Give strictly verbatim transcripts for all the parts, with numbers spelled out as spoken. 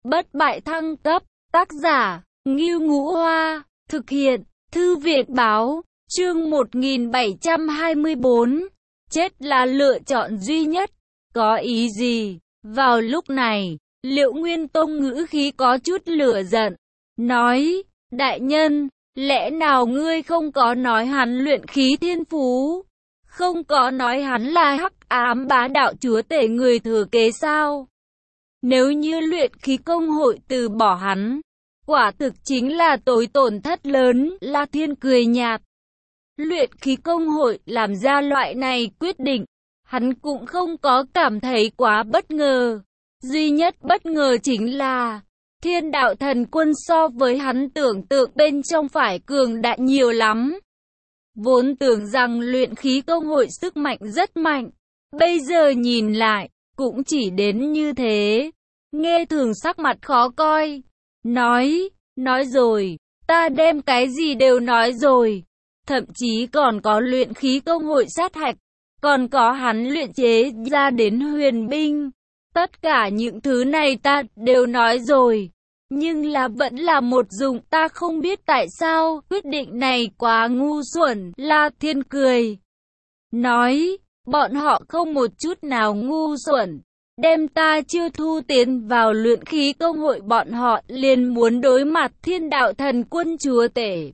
bất bại thăng cấp, tác giả, Ngưu Ngũ Hoa, thực hiện, Thư viện Báo, chương một nghìn bảy trăm hai mươi tư, chết là lựa chọn duy nhất, có ý gì? Vào lúc này, Liệu Nguyên Tông ngữ khí có chút lửa giận, nói, đại nhân, lẽ nào ngươi không có nói hắn luyện khí thiên phú? Không có nói hắn là hắc ám bá đạo chúa tể người thừa kế sao? Nếu như luyện khí công hội từ bỏ hắn, quả thực chính là tối tổn thất lớn. La Thiên cười nhạt. Luyện khí công hội làm ra loại này quyết định, hắn cũng không có cảm thấy quá bất ngờ. Duy nhất bất ngờ chính là Thiên Đạo Thần Quân so với hắn tưởng tượng bên trong phải cường đại nhiều lắm. Vốn tưởng rằng luyện khí công hội sức mạnh rất mạnh, bây giờ nhìn lại, cũng chỉ đến như thế. Nghe Thường sắc mặt khó coi, nói, nói rồi, ta đem cái gì đều nói rồi, thậm chí còn có luyện khí công hội sát hạch, còn có hắn luyện chế ra đến huyền binh. Tất cả những thứ này ta đều nói rồi, nhưng là vẫn là một dụng, ta không biết tại sao, quyết định này quá ngu xuẩn. La Thiên cười, nói, bọn họ không một chút nào ngu xuẩn, đem ta chưa thu tiến vào luyện khí công hội bọn họ liền muốn đối mặt Thiên Đạo Thần Quân chúa tể.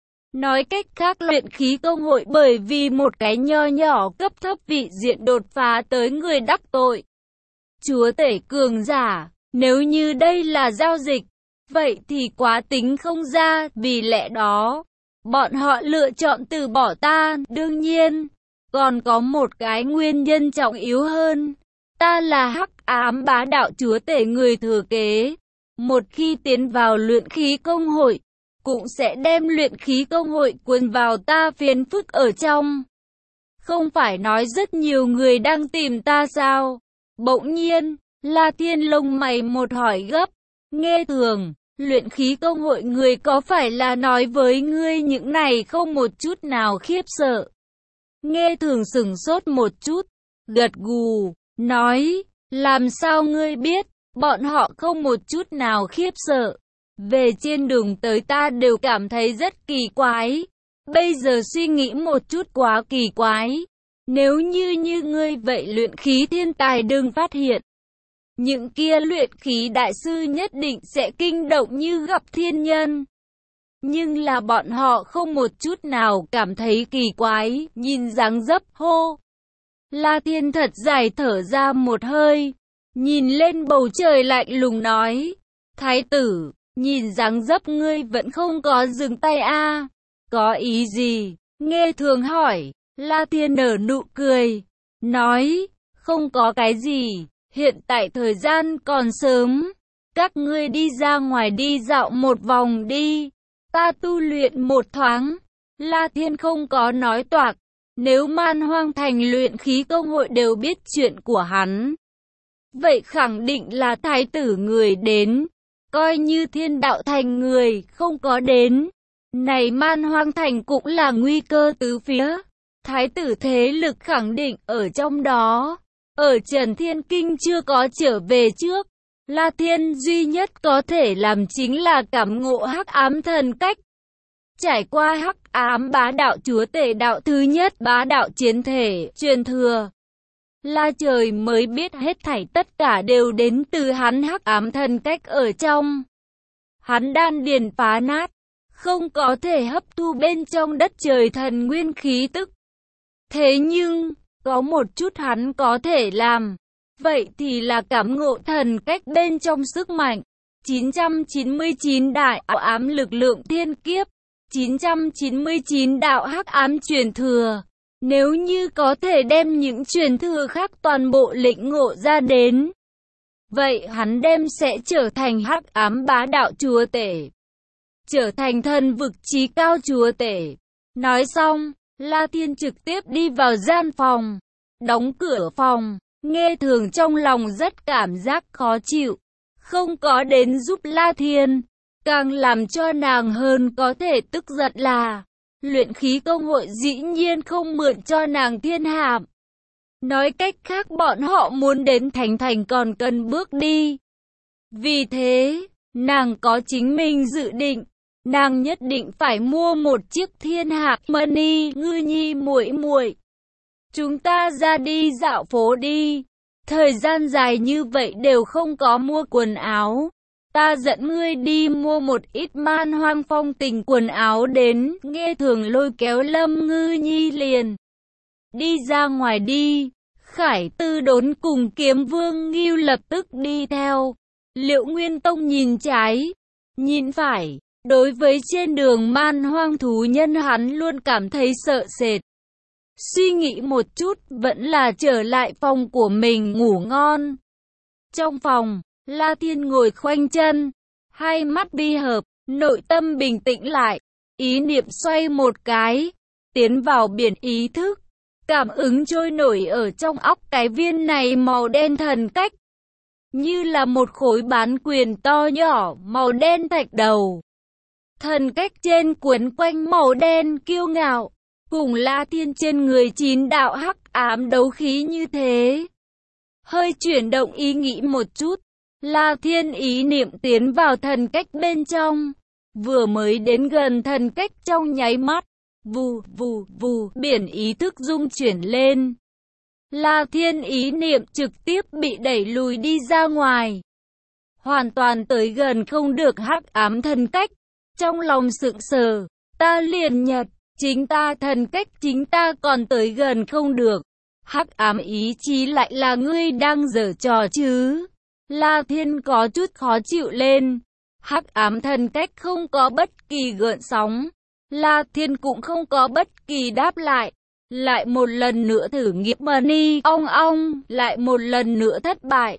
Nói cách khác luyện khí công hội bởi vì một cái nho nhỏ cấp thấp vị diện đột phá tới người đắc tội chúa tể cường giả, nếu như đây là giao dịch, vậy thì quá tính không ra, vì lẽ đó, bọn họ lựa chọn từ bỏ ta. Đương nhiên, còn có một cái nguyên nhân trọng yếu hơn, ta là hắc ám bá đạo chúa tể người thừa kế, một khi tiến vào luyện khí công hội, cũng sẽ đem luyện khí công hội cuốn vào ta phiền phức ở trong. Không phải nói rất nhiều người đang tìm ta sao? Bỗng nhiên, La Thiên lông mày một hỏi gấp, nghe Thường, luyện khí công hội người có phải là nói với ngươi những này không một chút nào khiếp sợ? Nghe Thường sửng sốt một chút, gật gù, nói, làm sao ngươi biết, bọn họ không một chút nào khiếp sợ. Về trên đường tới ta đều cảm thấy rất kỳ quái, bây giờ suy nghĩ một chút quá kỳ quái. Nếu như như ngươi vậy luyện khí thiên tài đừng phát hiện, những kia luyện khí đại sư nhất định sẽ kinh động như gặp thiên nhân. Nhưng là bọn họ không một chút nào cảm thấy kỳ quái, nhìn dáng dấp hô. La Thiên thật dài thở ra một hơi, nhìn lên bầu trời lạnh lùng nói, thái tử, nhìn dáng dấp ngươi vẫn không có dừng tay a, à? Có ý gì? Nghe Thường hỏi. La Thiên nở nụ cười, nói, không có cái gì, hiện tại thời gian còn sớm, các ngươi đi ra ngoài đi dạo một vòng đi, ta tu luyện một thoáng. La Thiên không có nói toạc, nếu Man Hoang Thành luyện khí công hội đều biết chuyện của hắn, vậy khẳng định là thái tử người đến, coi như Thiên Đạo Thành người không có đến, này Man Hoang Thành cũng là nguy cơ tứ phía. Thái tử thế lực khẳng định ở trong đó. Ở Trần Thiên Kinh chưa có trở về trước, La Thiên duy nhất có thể làm chính là cảm ngộ hắc ám thần cách. Trải qua hắc ám bá đạo chúa tể đạo thứ nhất bá đạo chiến thể truyền thừa, La Trời mới biết hết thảy tất cả đều đến từ hắn hắc ám thần cách ở trong. Hắn đan điền phá nát, không có thể hấp thu bên trong đất trời thần nguyên khí tức. Thế nhưng, có một chút hắn có thể làm, vậy thì là cảm ngộ thần cách bên trong sức mạnh. chín trăm chín mươi chín đại ám lực lượng thiên kiếp, chín trăm chín mươi chín đạo hắc ám truyền thừa. Nếu như có thể đem những truyền thừa khác toàn bộ lĩnh ngộ ra đến, vậy hắn đem sẽ trở thành hắc ám bá đạo chúa tể, trở thành thần vực chí cao chúa tể. Nói xong, La Thiên trực tiếp đi vào gian phòng, đóng cửa phòng. Nghe Thường trong lòng rất cảm giác khó chịu, không có đến giúp La Thiên, càng làm cho nàng hơn có thể tức giận là luyện khí công hội dĩ nhiên không mượn cho nàng thiên hạm. Nói cách khác bọn họ muốn đến Thánh Thành còn cần bước đi. Vì thế, nàng có chính mình dự định, nàng nhất định phải mua một chiếc thiên hạc mani. Ngư Nhi muội muội, chúng ta ra đi dạo phố đi. Thời gian dài như vậy đều không có mua quần áo. Ta dẫn ngươi đi mua một ít man hoang phong tình quần áo đến. Nghe Thường lôi kéo Lâm Ngư Nhi liền đi ra ngoài đi. Khải Tư Đốn cùng Kiếm Vương Ngưu lập tức đi theo. Liệu Nguyên Tông nhìn trái, nhìn phải. Đối với trên đường man hoang thú nhân hắn luôn cảm thấy sợ sệt. Suy nghĩ một chút, vẫn là trở lại phòng của mình ngủ ngon. Trong phòng, La Thiên ngồi khoanh chân, hai mắt bi hợp, nội tâm bình tĩnh lại. Ý niệm xoay một cái, tiến vào biển ý thức. Cảm ứng trôi nổi ở trong óc cái viên này màu đen thần cách. Như là một khối bán quyền to nhỏ, màu đen thạch đầu. Thần cách trên quấn quanh màu đen kiêu ngạo. Cùng La Thiên trên người chín đạo hắc ám đấu khí như thế. Hơi chuyển động ý nghĩ một chút, La Thiên ý niệm tiến vào thần cách bên trong. Vừa mới đến gần thần cách trong nháy mắt, vù vù vù, biển ý thức rung chuyển lên. La Thiên ý niệm trực tiếp bị đẩy lùi đi ra ngoài. Hoàn toàn tới gần không được hắc ám thần cách. Trong lòng sững sờ, ta liền nhật. Chính ta thần cách chính ta còn tới gần không được. Hắc ám ý chí lại là ngươi đang giở trò chứ. La Thiên có chút khó chịu lên. Hắc ám thần cách không có bất kỳ gợn sóng. La Thiên cũng không có bất kỳ đáp lại. Lại một lần nữa thử nghiệm mani ong ong. Lại một lần nữa thất bại.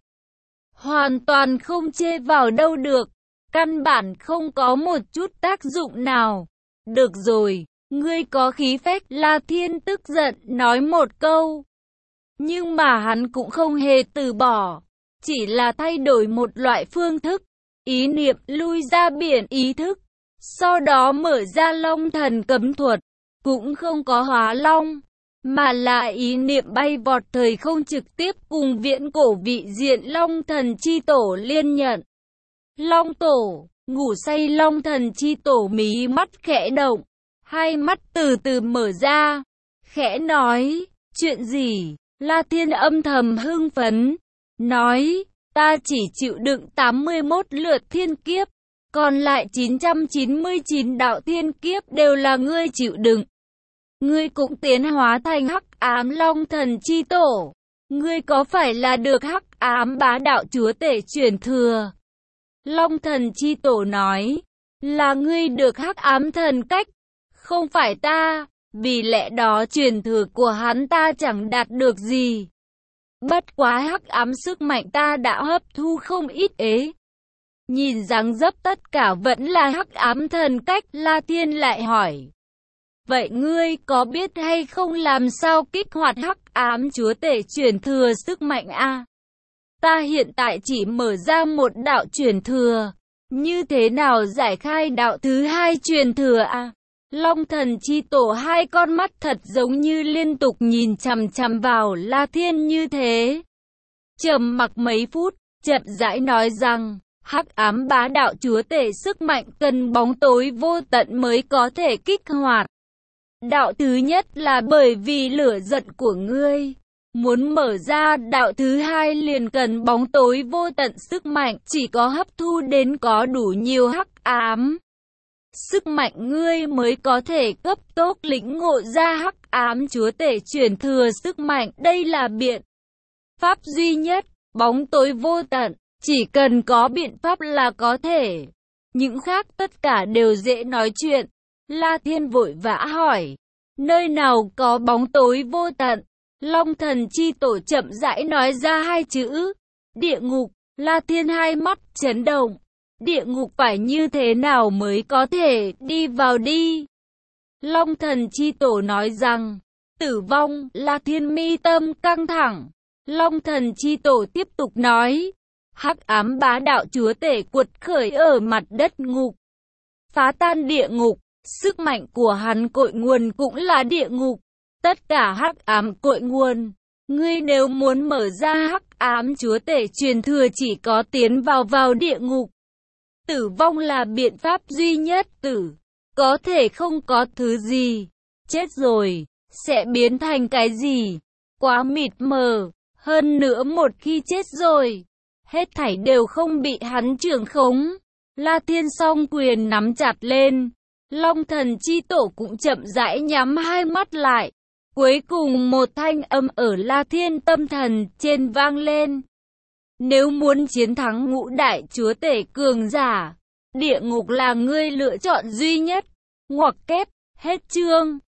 Hoàn toàn không chê vào đâu được. Căn bản không có một chút tác dụng nào. Được rồi. Ngươi có khí phách, La Thiên tức giận, nói một câu. Nhưng mà hắn cũng không hề từ bỏ, chỉ là thay đổi một loại phương thức. Ý niệm lui ra biển ý thức, sau đó mở ra Long Thần cấm thuật, cũng không có hóa long, mà là ý niệm bay vọt thời không trực tiếp cùng viễn cổ vị diện Long Thần chi tổ liên nhận. Long tổ, ngủ say Long Thần chi tổ mí mắt khẽ động. Hai mắt từ từ mở ra, khẽ nói, chuyện gì? La Thiên âm thầm hưng phấn, nói, ta chỉ chịu đựng tám mươi mốt lượt thiên kiếp, còn lại chín trăm chín mươi chín đạo thiên kiếp đều là ngươi chịu đựng. Ngươi cũng tiến hóa thành hắc ám Long Thần chi tổ, ngươi có phải là được hắc ám bá đạo chúa tể truyền thừa? Long Thần chi tổ nói, là ngươi được hắc ám thần cách. Không phải ta, vì lẽ đó truyền thừa của hắn ta chẳng đạt được gì. Bất quá hắc ám sức mạnh ta đã hấp thu không ít ế. Nhìn dáng dấp tất cả vẫn là hắc ám thần cách, La Thiên lại hỏi. Vậy ngươi có biết hay không làm sao kích hoạt hắc ám chúa tể truyền thừa sức mạnh a? Ta hiện tại chỉ mở ra một đạo truyền thừa, như thế nào giải khai đạo thứ hai truyền thừa a? Long Thần chi tổ hai con mắt thật giống như liên tục nhìn chằm chằm vào La Thiên như thế. Trầm mặc mấy phút, chậm rãi nói rằng, hắc ám bá đạo chúa tể sức mạnh cần bóng tối vô tận mới có thể kích hoạt. Đạo thứ nhất là bởi vì lửa giận của ngươi. Muốn mở ra đạo thứ hai liền cần bóng tối vô tận sức mạnh, chỉ có hấp thu đến có đủ nhiều hắc ám sức mạnh ngươi mới có thể cấp tốc lĩnh ngộ ra hắc ám chúa tể truyền thừa sức mạnh. Đây là biện pháp duy nhất, bóng tối vô tận, chỉ cần có biện pháp là có thể. Những khác tất cả đều dễ nói chuyện. La Thiên vội vã hỏi, nơi nào có bóng tối vô tận? Long Thần chi tổ chậm rãi nói ra hai chữ, địa ngục. La Thiên hai mắt chấn động. Địa ngục phải như thế nào mới có thể đi vào đi? Long Thần chi tổ nói rằng, tử vong. La Thiên mi tâm căng thẳng. Long Thần chi tổ tiếp tục nói, hắc ám bá đạo chúa tể cuột khởi ở mặt đất ngục, phá tan địa ngục. Sức mạnh của hắn cội nguồn cũng là địa ngục. Tất cả hắc ám cội nguồn Ngươi nếu muốn mở ra hắc ám chúa tể truyền thừa chỉ có tiến vào vào địa ngục. Tử vong là biện pháp duy nhất, tử. Có thể không có thứ gì. Chết rồi, sẽ biến thành cái gì? Quá mịt mờ. Hơn nữa một khi chết rồi, hết thảy đều không bị hắn trưởng khống. La Thiên song quyền nắm chặt lên. Long thần chi tổ cũng chậm rãi nhắm hai mắt lại. Cuối cùng một thanh âm ở La Thiên tâm thần trên vang lên. Nếu muốn chiến thắng ngũ đại chúa tể cường giả, địa ngục là ngươi lựa chọn duy nhất. Ngoặc kép, hết chương.